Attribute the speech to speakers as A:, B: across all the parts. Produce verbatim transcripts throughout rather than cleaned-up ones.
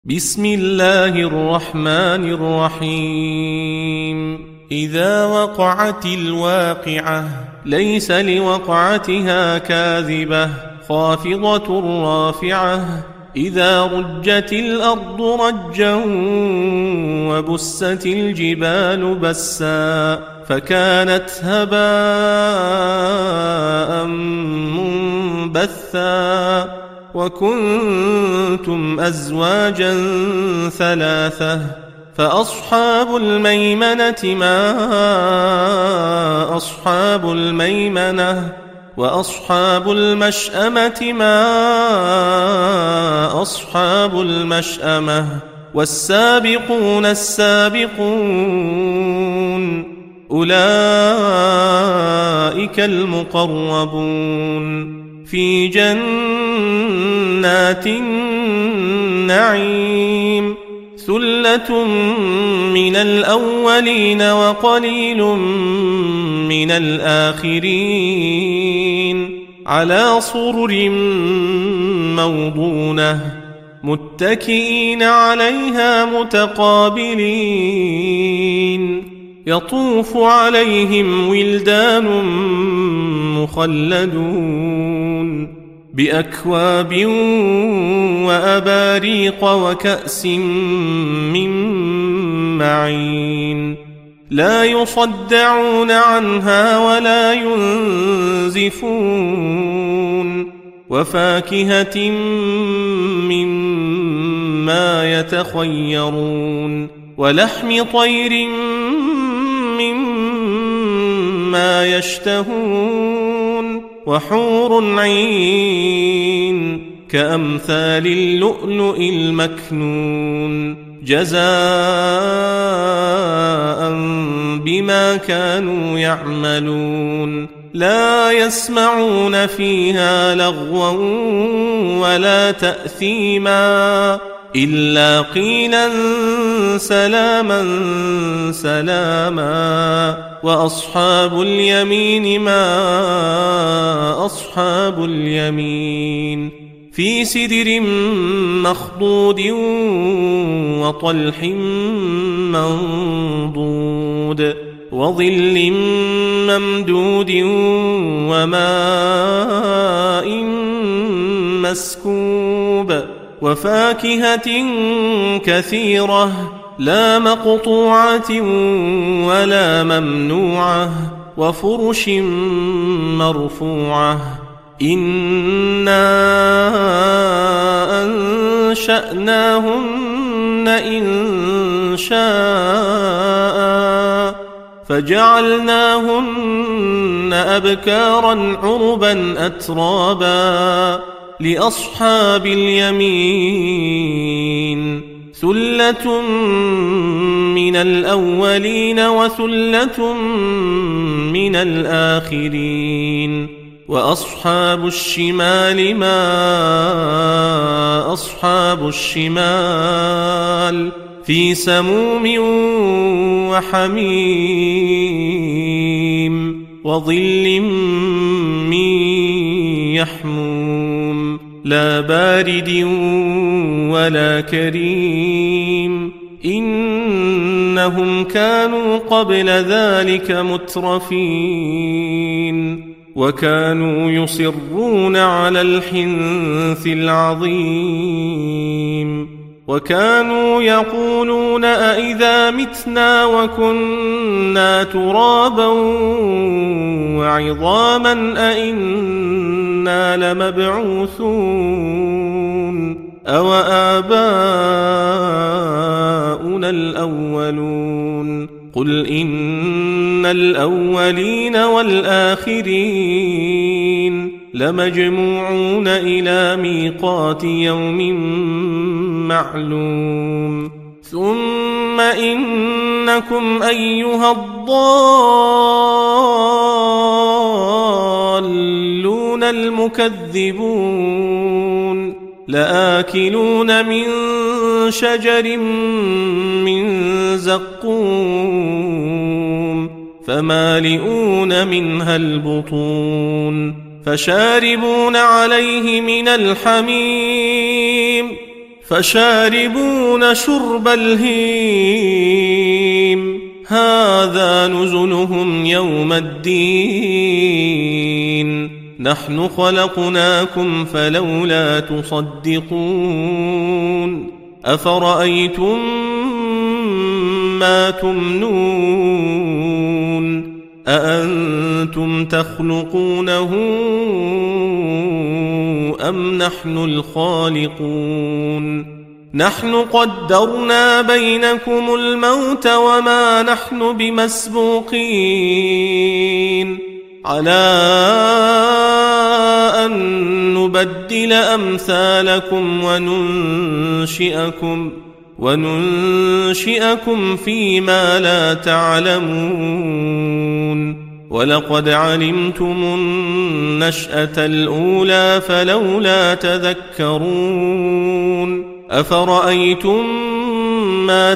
A: بسم الله الرحمن الرحيم إذا وقعت الواقعة ليس لوقعتها كاذبة خافضة رافعة إذا رجت الأرض رجا وبست الجبال بسا فكانت هباء منبثا وكنتم أزواجا ثلاثة فأصحاب الميمنة ما أصحاب الميمنة وأصحاب المشأمة ما أصحاب المشأمة والسابقون السابقون أولئك المقربون في جنات النعيم ثلة من الأولين وقليل من الآخرين على سرر موضونة متكئين عليها متقابلين يطوف عليهم ولدان مخلدون بأكواب وأباريق وكأس من معين لا يصدعون عنها ولا ينزفون وفاكهة مما يتخيرون ولحم طير مما يشتهون وحور عين كأمثال اللؤلؤ المكنون جزاء بما كانوا يعملون لا يسمعون فيها لغوا ولا تأثيما إلا قيلا سلاما سلاما وأصحاب اليمين ما أصحاب اليمين في سدر مخضود وطلح منضود وظل ممدود وماء مسكوب وفاكهة كثيرة لا مقطوعة ولا ممنوعة وفرش مرفوعة إنا أنشأناهن إن شاء فجعلناهن أبكارا عربا أترابا لأصحاب اليمين ثلة من الأولين وثلة من الآخرين وأصحاب الشمال ما أصحاب الشمال في سموم وحميم وظل من يحموم لا بارد ولا كريم إنهم كانوا قبل ذلك مترفين وكانوا يصرون على الحنث العظيم وكانوا يقولون أئذا متنا وكنا ترابا وعظاما أئنا لمبعوثون أو آباؤنا الأولون قل إن الأولين والآخرين لمجموعون إلى ميقات يوم معلوم ثم إنكم أيها الضالون المكذبون لآكلون من شجر من زقوم فمالئون منها البطون فشاربون عليه من الحميم فشاربون شرب الهيم هذا نزلهم يوم الدين نحن خلقناكم فلولا تصدقون أفرأيتم ما تمنون أأنتم تخلقونه أم نحن الخالقون نحن قدرنا بينكم الموت وما نحن بمسبوقين على أن نبدل أمثالكم وننشئكم وننشئكم فيما لا تعلمون ولقد علمتم النشأة الأولى فلولا تذكرون أفرأيتم ما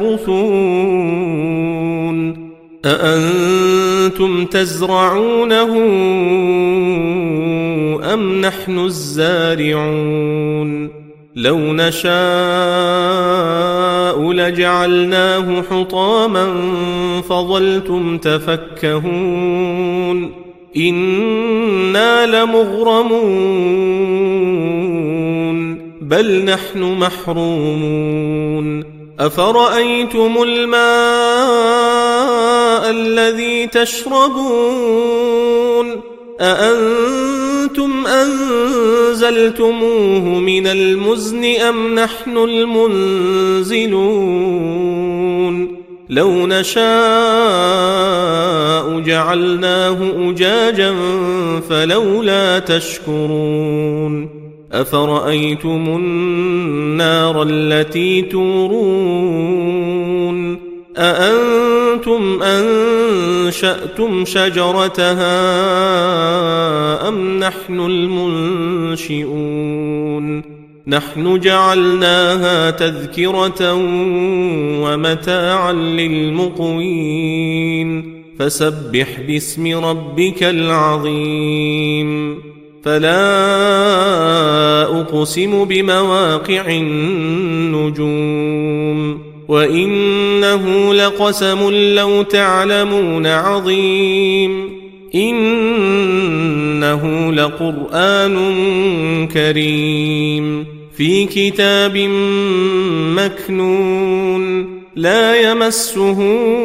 A: تحرثون أأنتم تزرعونه أم نحن الزارعون لو نشاء لجعلناه حطاما فظلتم تفكهون إنا لمغرمون بل نحن محرومون أفرأيتم الماء الذي تشربون أأنتم أنزلتموه من المزن أم نحن المنزلون لو نشاء جعلناه أجاجا فلولا تشكرون أفرأيتم النار التي تورون أأنتم أنشأتم شجرتها أم نحن المنشئون نحن جعلناها تذكرة ومتاعا للمقوين فسبح باسم ربك العظيم فلا أقسم بمواقع النجوم وإنه لقسم لو تعلمون عظيم إنه لقرآن كريم في كتاب مكنون لا يمسه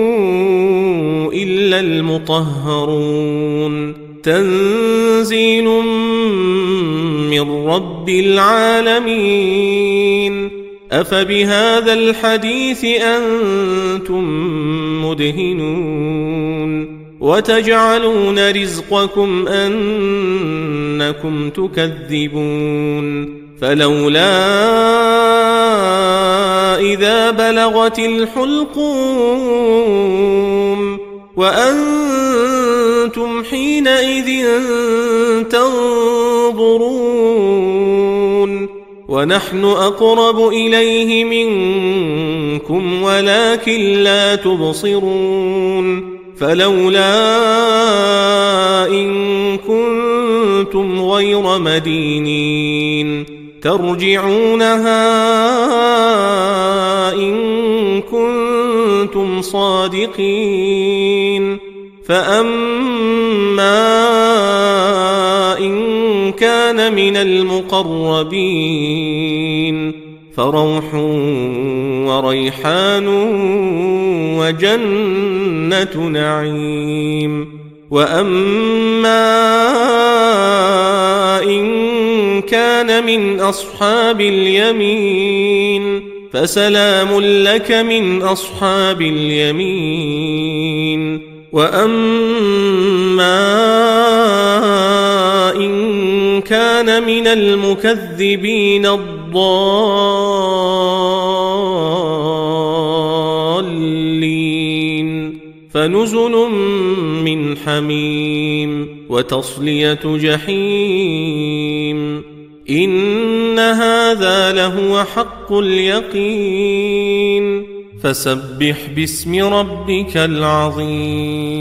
A: إلا المطهرون تنزيل من رب العالمين أفبهذا الحديث أنتم مدهنون وتجعلون رزقكم أنكم تكذبون فلولا إذا بلغت الحلقوم وأنتم حينئذ تنظرون ونحن أقرب إليه منكم ولكن لا تبصرون فلولا إن كنتم غير مدينين ترجعونها إن كنتم صادقين فأما إن كان من المقربين فروح وريحان وجنة نعيم وأما إن كان من أصحاب اليمين فسلام لك من أصحاب اليمين وأما إن كان من المكذبين الضالين فنزل من حميم وتصلية جحيم إن هذا لهو حق اليقين فسبح باسم ربك العظيم